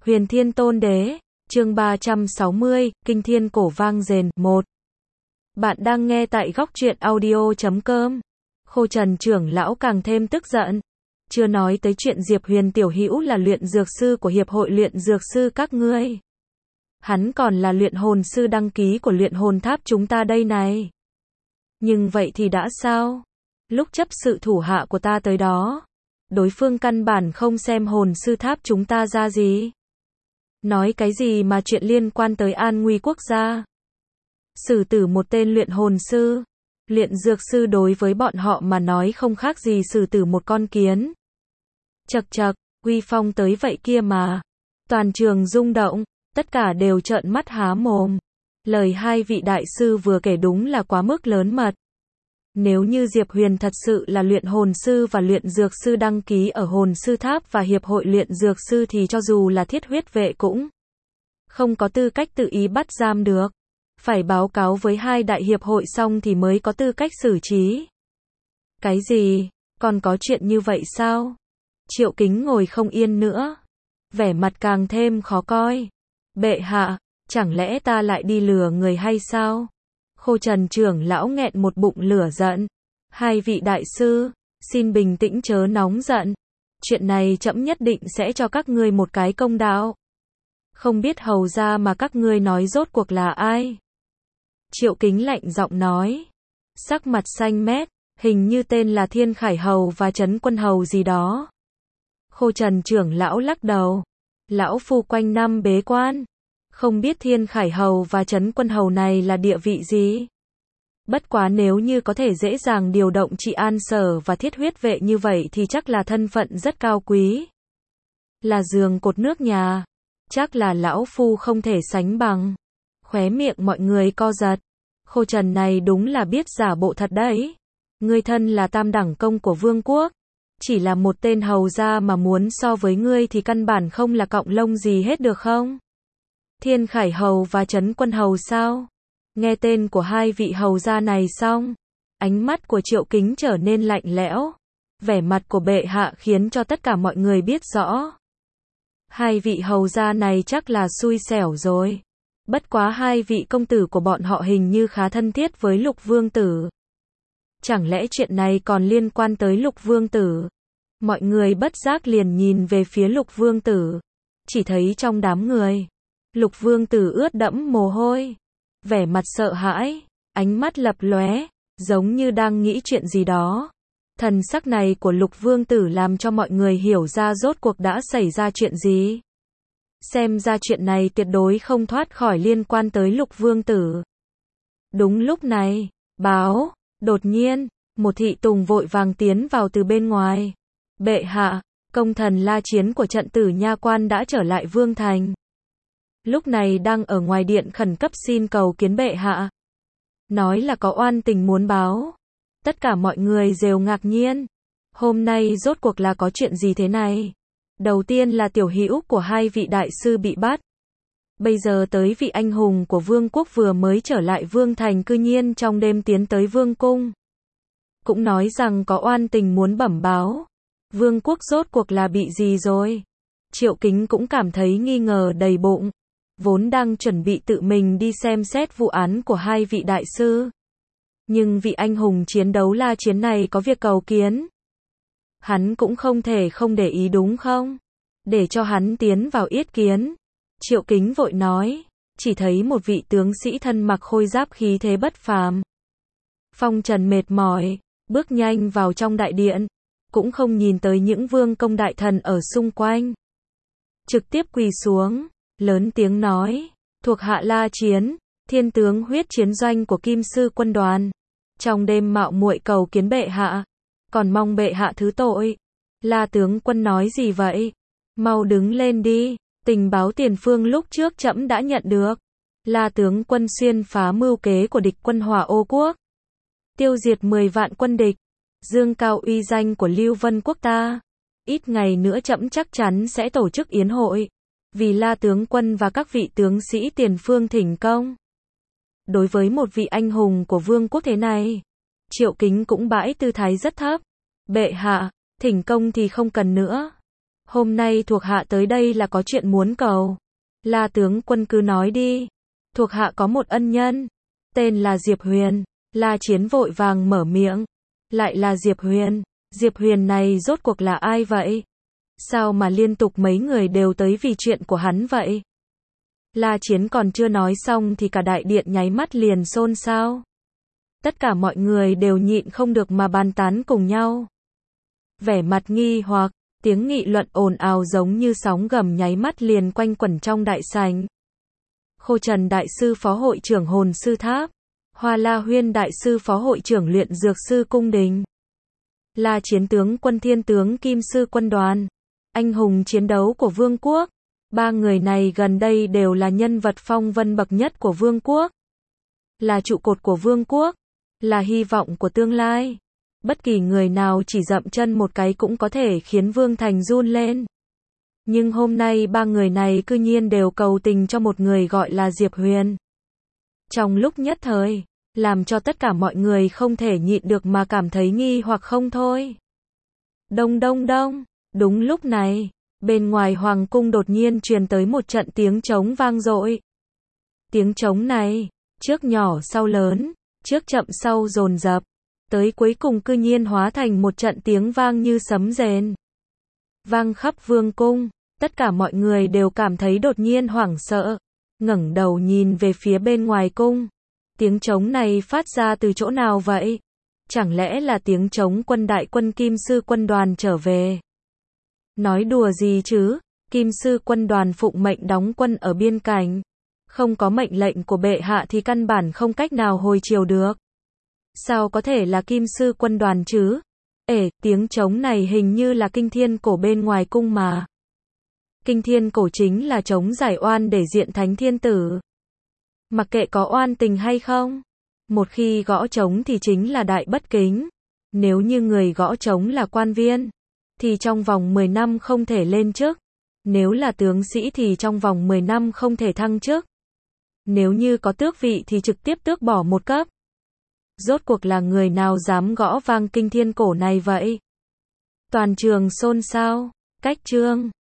Huyền Thiên Tôn Đế, chương 360, Kinh Thiên Cổ Vang Rền, 1. Bạn đang nghe tại góc truyện audio.com. Khô Trần trưởng lão càng thêm tức giận. Chưa nói tới chuyện Diệp Huyền tiểu hữu là luyện dược sư của Hiệp hội luyện dược sư các ngươi. Hắn còn là luyện hồn sư đăng ký của luyện hồn tháp chúng ta đây này. Nhưng vậy thì đã sao? Lúc chấp sự thủ hạ của ta tới đó, đối phương căn bản không xem hồn sư tháp chúng ta ra gì. Nói cái gì mà chuyện liên quan tới an nguy quốc gia. Xử tử một tên luyện hồn sư, luyện dược sư đối với bọn họ mà nói không khác gì xử tử một con kiến. Chậc chậc, uy phong tới vậy kia mà. Toàn trường rung động, tất cả đều trợn mắt há mồm. Lời hai vị đại sư vừa kể đúng là quá mức lớn mật. Nếu như Diệp Huyền thật sự là luyện hồn sư và luyện dược sư đăng ký ở hồn sư tháp và hiệp hội luyện dược sư thì cho dù là thiết huyết vệ cũng không có tư cách tự ý bắt giam được. Phải báo cáo với hai đại hiệp hội xong thì mới có tư cách xử trí. Cái gì? Còn có chuyện như vậy sao? Triệu Kính ngồi không yên nữa. Vẻ mặt càng thêm khó coi. Bệ hạ, chẳng lẽ ta lại đi lừa người hay sao? Khô Trần trưởng lão nghẹn một bụng lửa giận. Hai vị đại sư, xin bình tĩnh chớ nóng giận. Chuyện này trẫm nhất định sẽ cho các ngươi một cái công đạo. Không biết hầu gia mà các ngươi nói rốt cuộc là ai? Triệu Kính lạnh giọng nói. Sắc mặt xanh mét, hình như tên là Thiên Khải Hầu và Trấn Quân Hầu gì đó. Khô Trần trưởng lão lắc đầu. Lão phu quanh năm bế quan. Không biết Thiên Khải Hầu và Trấn Quân Hầu này là địa vị gì. Bất quá nếu như có thể dễ dàng điều động trị an sở và thiết huyết vệ như vậy thì chắc là thân phận rất cao quý. Là giường cột nước nhà. Chắc là lão phu không thể sánh bằng. Khóe miệng mọi người co giật. Khô Trần này đúng là biết giả bộ thật đấy. Ngươi thân là tam đẳng công của vương quốc. Chỉ là một tên hầu gia mà muốn so với ngươi thì căn bản không là cọng lông gì hết được không? Thiên Khải Hầu và Trấn Quân Hầu sao? Nghe tên của hai vị hầu gia này xong, ánh mắt của Triệu Kính trở nên lạnh lẽo. Vẻ mặt của bệ hạ khiến cho tất cả mọi người biết rõ. Hai vị hầu gia này chắc là xui xẻo rồi. Bất quá hai vị công tử của bọn họ hình như khá thân thiết với Lục Vương Tử. Chẳng lẽ chuyện này còn liên quan tới Lục Vương Tử? Mọi người bất giác liền nhìn về phía Lục Vương Tử. Chỉ thấy trong đám người, Lục Vương Tử ướt đẫm mồ hôi. Vẻ mặt sợ hãi, ánh mắt lập lóe, giống như đang nghĩ chuyện gì đó. Thần sắc này của Lục Vương Tử làm cho mọi người hiểu ra rốt cuộc đã xảy ra chuyện gì. Xem ra chuyện này tuyệt đối không thoát khỏi liên quan tới Lục Vương Tử. Đúng lúc này, báo, đột nhiên, một thị tùng vội vàng tiến vào từ bên ngoài. Bệ hạ, công thần La Chiến của trận Tử Nha Quan đã trở lại Vương Thành. Lúc này đang ở ngoài điện khẩn cấp xin cầu kiến bệ hạ. Nói là có oan tình muốn báo. Tất cả mọi người đều ngạc nhiên. Hôm nay rốt cuộc là có chuyện gì thế này? Đầu tiên là tiểu hữu của hai vị đại sư bị bắt. Bây giờ tới vị anh hùng của vương quốc vừa mới trở lại Vương Thành cư nhiên trong đêm tiến tới vương cung. Cũng nói rằng có oan tình muốn bẩm báo. Vương quốc rốt cuộc là bị gì rồi? Triệu Kính cũng cảm thấy nghi ngờ đầy bụng. Vốn đang chuẩn bị tự mình đi xem xét vụ án của hai vị đại sư. Nhưng vị anh hùng chiến đấu La Chiến này có việc cầu kiến. Hắn cũng không thể không để ý đúng không? Để cho hắn tiến vào yết kiến. Triệu Kính vội nói. Chỉ thấy một vị tướng sĩ thân mặc khôi giáp khí thế bất phàm. Phong trần mệt mỏi, bước nhanh vào trong đại điện. Cũng không nhìn tới những vương công đại thần ở xung quanh. Trực tiếp quỳ xuống. Lớn tiếng nói, thuộc hạ La Chiến, thiên tướng huyết chiến doanh của Kim Sư quân đoàn. Trong đêm mạo muội cầu kiến bệ hạ, còn mong bệ hạ thứ tội. La tướng quân nói gì vậy? Mau đứng lên đi, tình báo tiền phương lúc trước trẫm đã nhận được. La tướng quân xuyên phá mưu kế của địch quân Hỏa Ô quốc. Tiêu diệt 10 vạn quân địch, dương cao uy danh của Lưu Vân quốc ta. Ít ngày nữa trẫm chắc chắn sẽ tổ chức yến hội. Vì La tướng quân và các vị tướng sĩ tiền phương thỉnh công. Đối với một vị anh hùng của vương quốc thế này, Triệu Kính cũng bãi tư thái rất thấp. Bệ hạ, thỉnh công thì không cần nữa. Hôm nay thuộc hạ tới đây là có chuyện muốn cầu. La tướng quân cứ nói đi. Thuộc hạ có một ân nhân. Tên là Diệp Huyền. La Chiến vội vàng mở miệng. Lại là Diệp Huyền. Diệp Huyền này rốt cuộc là ai vậy? Sao mà liên tục mấy người đều tới vì chuyện của hắn vậy? La Chiến còn chưa nói xong thì cả đại điện nháy mắt liền xôn xao. Tất cả mọi người đều nhịn không được mà bàn tán cùng nhau. Vẻ mặt nghi hoặc, tiếng nghị luận ồn ào giống như sóng gầm nháy mắt liền quanh quẩn trong đại sảnh. Khô Trần đại sư phó hội trưởng Hồn sư tháp, Hoa La Huyên đại sư phó hội trưởng Luyện dược sư cung đình, La Chiến tướng quân thiên tướng Kim sư quân đoàn, anh hùng chiến đấu của vương quốc. Ba người này gần đây đều là nhân vật phong vân bậc nhất của vương quốc, là trụ cột của vương quốc, là hy vọng của tương lai. Bất kỳ người nào chỉ dậm chân một cái cũng có thể khiến vương thành run lên. Nhưng hôm nay ba người này cư nhiên đều cầu tình cho một người gọi là Diệp Huyền. Trong lúc nhất thời, làm cho tất cả mọi người không thể nhịn được mà cảm thấy nghi hoặc không thôi. Đông đông đông, đúng lúc này, bên ngoài hoàng cung đột nhiên truyền tới một trận tiếng trống vang dội. Tiếng trống này, trước nhỏ sau lớn, trước chậm sau dồn dập, tới cuối cùng cư nhiên hóa thành một trận tiếng vang như sấm rền. Vang khắp vương cung, tất cả mọi người đều cảm thấy đột nhiên hoảng sợ, ngẩng đầu nhìn về phía bên ngoài cung. Tiếng trống này phát ra từ chỗ nào vậy? Chẳng lẽ là tiếng trống quân đại quân Kim sư quân đoàn trở về? Nói đùa gì chứ? Kim sư quân đoàn phụng mệnh đóng quân ở biên cảnh. Không có mệnh lệnh của bệ hạ thì căn bản không cách nào hồi chiều được. Sao có thể là Kim sư quân đoàn chứ? Tiếng trống này hình như là kinh thiên cổ bên ngoài cung mà. Kinh thiên cổ chính là trống giải oan để diện thánh thiên tử. Mặc kệ có oan tình hay không, một khi gõ trống thì chính là đại bất kính. Nếu như người gõ trống là quan viên, thì trong vòng 10 năm không thể lên chức. Nếu là tướng sĩ thì trong vòng 10 năm không thể thăng chức. Nếu như có tước vị thì trực tiếp tước bỏ một cấp. Rốt cuộc là người nào dám gõ vang kinh thiên cổ này vậy? Toàn trường xôn xao. Cách chương